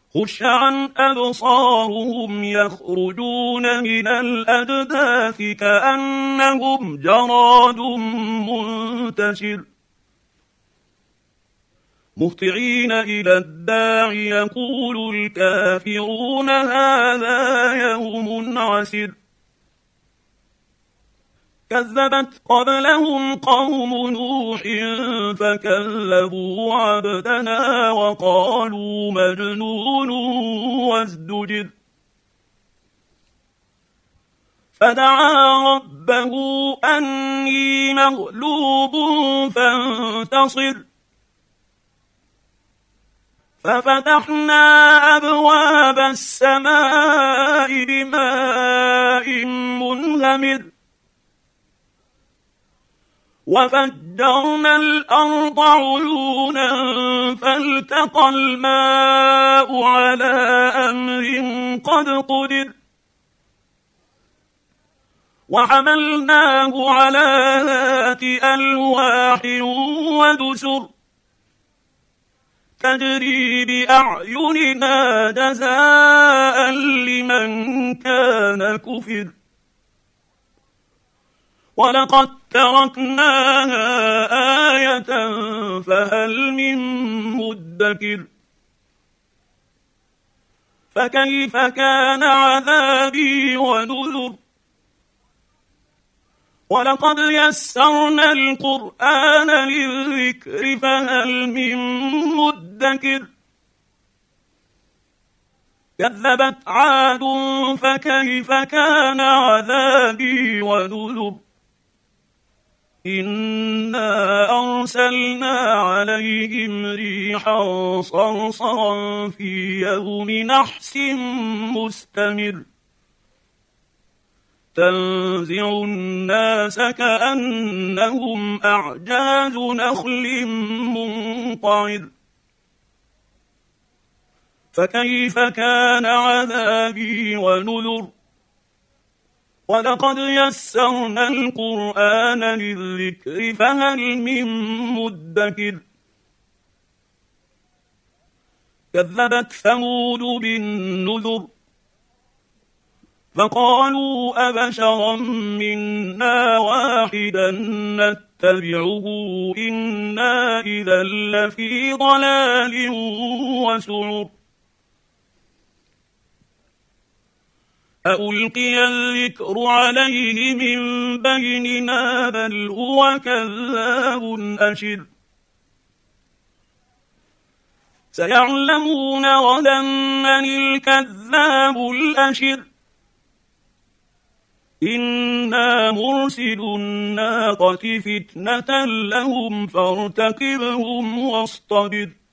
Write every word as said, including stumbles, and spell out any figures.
خش عن أبصارهم يخرجون من الأجداث كأنهم جراد منتشر مهطعين إلى الداع يقول الكافرون هذا يوم عسر كذبت قبلهم قوم نوح فكذبوا عبدنا وقالوا مجنون وازدجر فدعا ربه أني مغلوب فانتصر ففتحنا أبواب السماء بماء منهمر وفجرنا الأرض عيونا فالتقى الماء على أمر قد قدر وحملناه على ذات ألواح ودسر تجري بأعيننا جزاء لمن كان كفر ولقد تركناها آية فهل من مدكر فكيف كان عذابي ونذر ولقد يسرنا القرآن للذكر فهل من مدكر كذبت عاد فكيف كان عذابي ونذر إنا أرسلنا عليهم ريحا صرصرا في يوم نحس مستمر تنزع الناس كأنهم أعجاز نخل منقعر فكيف كان عذابي ونذر ولقد يسرنا القرآن للذكر فهل من مدكر كذبت ثمود بالنذر فقالوا أبشرا منا واحدا نتبعه إنا إذا لفي ضلال وسعر أألقي الذكر عليه من بيننا بل هو كذاب أشر سيعلمون غدا من الكذاب الأشر إنا مرسل الناقة فتنة لهم فارتقبهم واصطبر